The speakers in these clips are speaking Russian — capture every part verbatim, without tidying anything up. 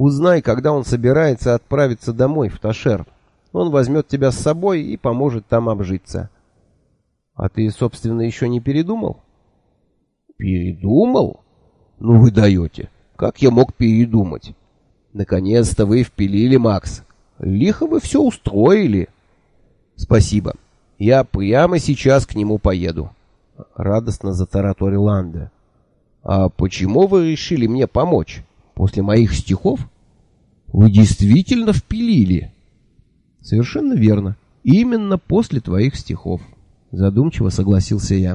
Узнай, когда он собирается отправиться домой в Ташер. Он возьмет тебя с собой и поможет там обжиться. А ты, собственно, еще не передумал? Передумал? Ну вы даете. Как я мог передумать? Наконец-то вы впилили, Макс. Лихо вы все устроили. Спасибо. Я прямо сейчас к нему поеду. Радостно затараторил Анде. А почему вы решили мне помочь? После моих стихов? Вы действительно впилили? Совершенно верно. Именно после твоих стихов. Задумчиво согласился я.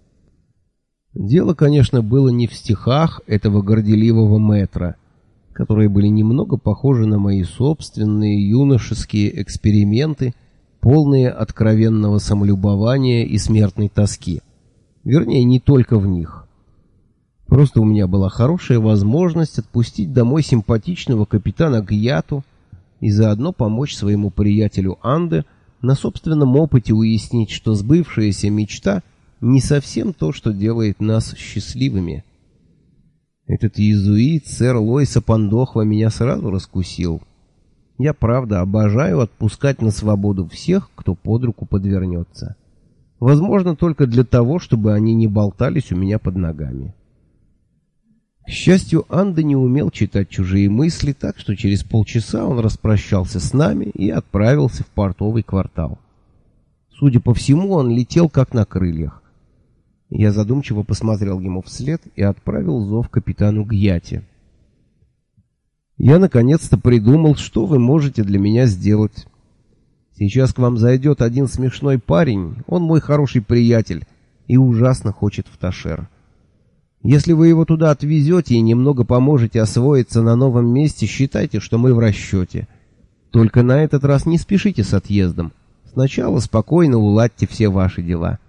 Дело, конечно, было не в стихах этого горделивого мэтра, которые были немного похожи на мои собственные юношеские эксперименты, полные откровенного самолюбования и смертной тоски. Вернее, не только в них. Просто у меня была хорошая возможность отпустить домой симпатичного капитана Гьяту и заодно помочь своему приятелю Анде на собственном опыте уяснить, что сбывшаяся мечта не совсем то, что делает нас счастливыми. Этот иезуит, сэр Лойса Пандохва, меня сразу раскусил. Я, правда, обожаю отпускать на свободу всех, кто под руку подвернется. Возможно, только для того, чтобы они не болтались у меня под ногами. К счастью, Анде не умел читать чужие мысли, так что через полчаса он распрощался с нами и отправился в портовый квартал. Судя по всему, он летел как на крыльях. Я задумчиво посмотрел ему вслед и отправил зов капитану Гьяте. «Я наконец-то придумал, что вы можете для меня сделать. Сейчас к вам зайдет один смешной парень, он мой хороший приятель и ужасно хочет в Ташер. Если вы его туда отвезете и немного поможете освоиться на новом месте, считайте, что мы в расчете. Только на этот раз не спешите с отъездом. Сначала спокойно уладьте все ваши дела».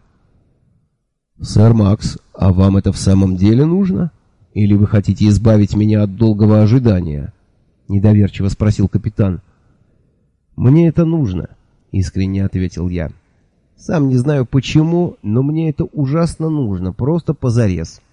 «Сэр Макс, а вам это в самом деле нужно? Или вы хотите избавить меня от долгого ожидания?» — недоверчиво спросил капитан. «Мне это нужно», — искренне ответил я. «Сам не знаю почему, но мне это ужасно нужно, просто позарез».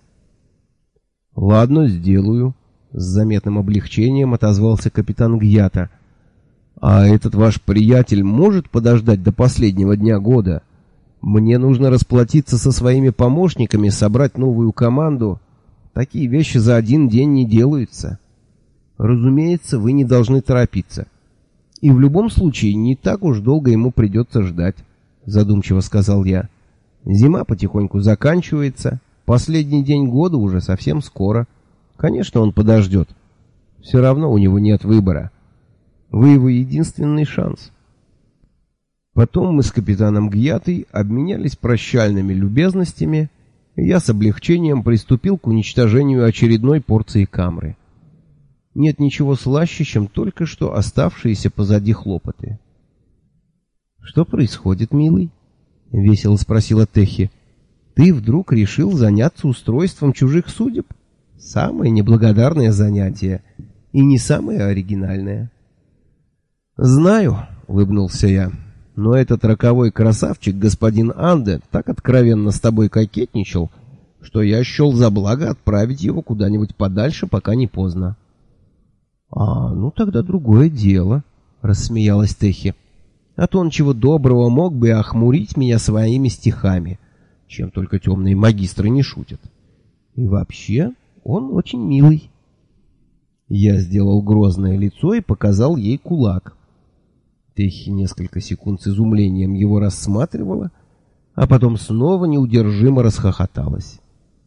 «Ладно, сделаю», — с заметным облегчением отозвался капитан Гьята. «А этот ваш приятель может подождать до последнего дня года? Мне нужно расплатиться со своими помощниками, собрать новую команду. Такие вещи за один день не делаются. Разумеется, вы не должны торопиться. И в любом случае не так уж долго ему придется ждать», — задумчиво сказал я. «Зима потихоньку заканчивается, последний день года уже совсем скоро. Конечно, он подождет. Все равно у него нет выбора. Вы его единственный шанс». Потом мы с капитаном Гьятой обменялись прощальными любезностями, и я с облегчением приступил к уничтожению очередной порции камры. Нет ничего слаще, чем только что оставшиеся позади хлопоты. «Что происходит, милый?» — весело спросила Техи. «Ты вдруг решил заняться устройством чужих судеб? Самое неблагодарное занятие и не самое оригинальное». «Знаю», — улыбнулся я. «Но этот роковой красавчик, господин Анде, так откровенно с тобой кокетничал, что я счел за благо отправить его куда-нибудь подальше, пока не поздно». «А, ну тогда другое дело», — рассмеялась Техи. «А то он чего доброго мог бы охмурить меня своими стихами, чем только темные магистры не шутят. И вообще, он очень милый». Я сделал грозное лицо и показал ей кулак. Техи несколько секунд с изумлением его рассматривала, а потом снова неудержимо расхохоталась.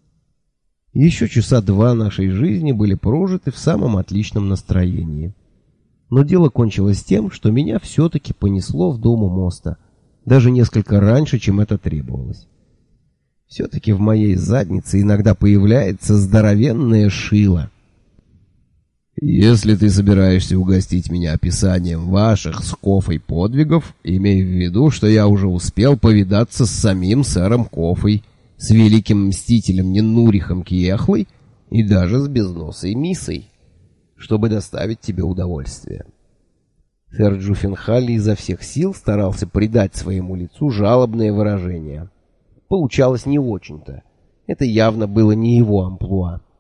Еще часа два нашей жизни были прожиты в самом отличном настроении. Но дело кончилось тем, что меня все-таки понесло в дом у моста, даже несколько раньше, чем это требовалось. Все-таки в моей заднице иногда появляется здоровенное шило. «Если ты собираешься угостить меня описанием ваших с Кофой подвигов, имей в виду, что я уже успел повидаться с самим сэром Кофой, с великим мстителем Ненурихом Кьехлой и даже с безносой Мисой, чтобы доставить тебе удовольствие». Сэр Джуффенхалли изо всех сил старался придать своему лицу жалобное выражение. Получалось не очень-то. Это явно было не его амплуа.